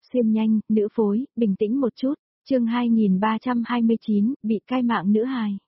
xuyên nhanh, nữ phối, bình tĩnh một chút. Chương 2329, bị cai mạng nữ hài.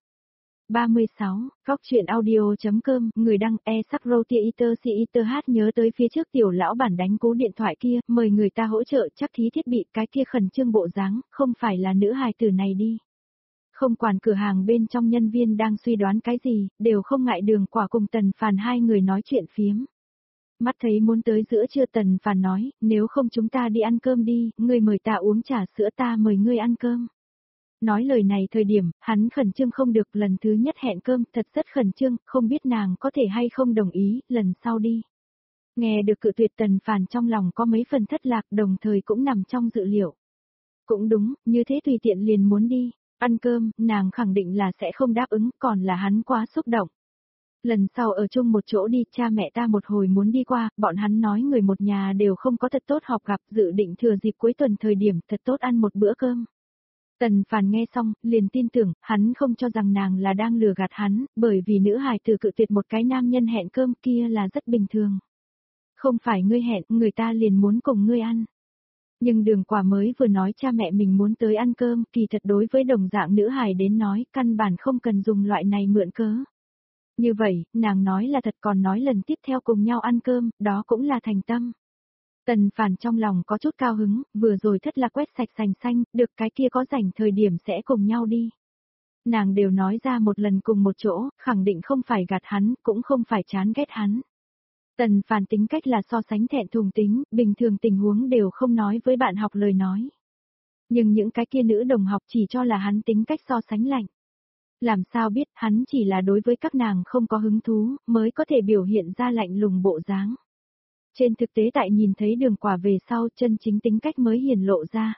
36, Góc truyện audio.com, người đăng e-sắc-rô-tia-iter-si-iter-hát nhớ tới phía trước tiểu lão bản đánh cú điện thoại kia, mời người ta hỗ trợ chắc thí thiết bị cái kia khẩn trương bộ dáng, không phải là nữ hài tử này đi. Không quản cửa hàng bên trong nhân viên đang suy đoán cái gì, đều không ngại Đường Quả cùng Tần Phàn hai người nói chuyện phiếm. Mắt thấy muốn tới giữa trưa Tần Phàn nói, nếu không chúng ta đi ăn cơm đi, ngươi mời ta uống trà sữa ta mời ngươi ăn cơm. Nói lời này thời điểm, hắn khẩn trương không được lần thứ nhất hẹn cơm, thật rất khẩn trương, không biết nàng có thể hay không đồng ý, lần sau đi. Nghe được cự tuyệt Tần Phàn trong lòng có mấy phần thất lạc đồng thời cũng nằm trong dự liệu. Cũng đúng, như thế tùy tiện liền muốn đi, ăn cơm, nàng khẳng định là sẽ không đáp ứng, còn là hắn quá xúc động. Lần sau ở chung một chỗ đi, cha mẹ ta một hồi muốn đi qua, bọn hắn nói người một nhà đều không có thật tốt họp gặp, dự định thừa dịp cuối tuần thời điểm thật tốt ăn một bữa cơm. Tần Phàn nghe xong, liền tin tưởng, hắn không cho rằng nàng là đang lừa gạt hắn, bởi vì nữ hài tử cự tuyệt một cái nam nhân hẹn cơm kia là rất bình thường. Không phải ngươi hẹn, người ta liền muốn cùng ngươi ăn. Nhưng Đường Quả mới vừa nói cha mẹ mình muốn tới ăn cơm, kỳ thật đối với đồng dạng nữ hài đến nói, căn bản không cần dùng loại này mượn cớ. Như vậy, nàng nói là thật còn nói lần tiếp theo cùng nhau ăn cơm, đó cũng là thành tâm. Tần Phàn trong lòng có chút cao hứng, vừa rồi thất là quét sạch sành xanh, được cái kia có rảnh thời điểm sẽ cùng nhau đi. Nàng đều nói ra một lần cùng một chỗ, khẳng định không phải gạt hắn, cũng không phải chán ghét hắn. Tần Phàn tính cách là so sánh thẹn thùng tính, bình thường tình huống đều không nói với bạn học lời nói. Nhưng những cái kia nữ đồng học chỉ cho là hắn tính cách so sánh lạnh. Làm sao biết hắn chỉ là đối với các nàng không có hứng thú, mới có thể biểu hiện ra lạnh lùng bộ dáng. Trên thực tế tại nhìn thấy Đường Quả về sau chân chính tính cách mới hiển lộ ra.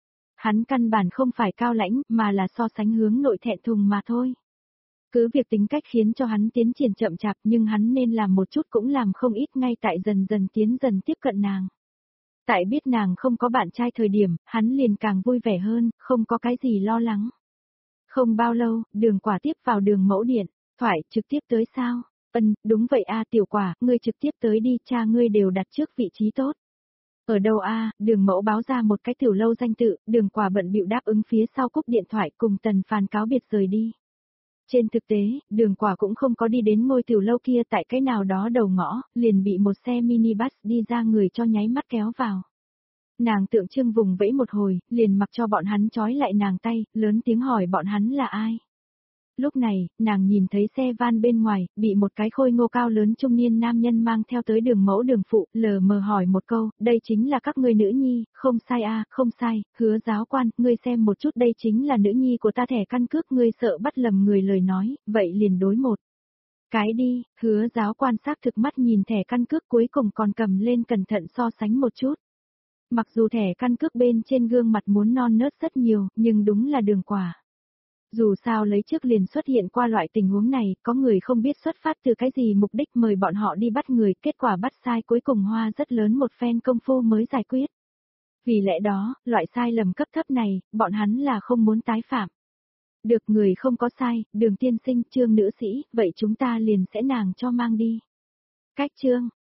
Hắn căn bản không phải cao lãnh mà là so sánh hướng nội thẹn thùng mà thôi. Cứ việc tính cách khiến cho hắn tiến triển chậm chạp nhưng hắn nên làm một chút cũng làm không ít ngay tại dần dần tiếp cận nàng. Tại biết nàng không có bạn trai thời điểm, hắn liền càng vui vẻ hơn, không có cái gì lo lắng. Không bao lâu, Đường Quả tiếp vào Đường Mẫu điện, thoại trực tiếp tới sao? Đúng vậy a Tiểu Quả, ngươi trực tiếp tới đi, cha ngươi đều đặt trước vị trí tốt. Ở đâu a? Đường Mẫu báo ra một cái tiểu lâu danh tự, Đường Quả bận bịu đáp ứng phía sau cúp điện thoại cùng Tần Phàn cáo biệt rời đi. Trên thực tế, Đường Quả cũng không có đi đến ngôi tiểu lâu kia tại cái nào đó đầu ngõ, liền bị một xe minibus đi ra người cho nháy mắt kéo vào. Nàng tượng trưng vùng vẫy một hồi, liền mặc cho bọn hắn trói lại nàng tay, lớn tiếng hỏi bọn hắn là ai. Lúc này, nàng nhìn thấy xe van bên ngoài, bị một cái khôi ngô cao lớn trung niên nam nhân mang theo tới Đường Mẫu Đường phụ, lờ mờ hỏi một câu, đây chính là các ngươi nữ nhi, không sai a, không sai, Hứa giáo quan, ngươi xem một chút đây chính là nữ nhi của ta thẻ căn cước, ngươi sợ bắt lầm người lời nói, vậy liền đối một. Cái đi, Hứa giáo quan xác thực mắt nhìn thẻ căn cước cuối cùng còn cầm lên cẩn thận so sánh một chút. Mặc dù thẻ căn cước bên trên gương mặt muốn non nớt rất nhiều, nhưng đúng là Đường Quả. Dù sao lấy trước liền xuất hiện qua loại tình huống này, có người không biết xuất phát từ cái gì mục đích mời bọn họ đi bắt người, kết quả bắt sai cuối cùng hoa rất lớn một phen công phu mới giải quyết. Vì lẽ đó, loại sai lầm cấp thấp này, bọn hắn là không muốn tái phạm. Được người không có sai, Đường tiên sinh, Trương nữ sĩ, vậy chúng ta liền sẽ nàng cho mang đi. Cách Trương,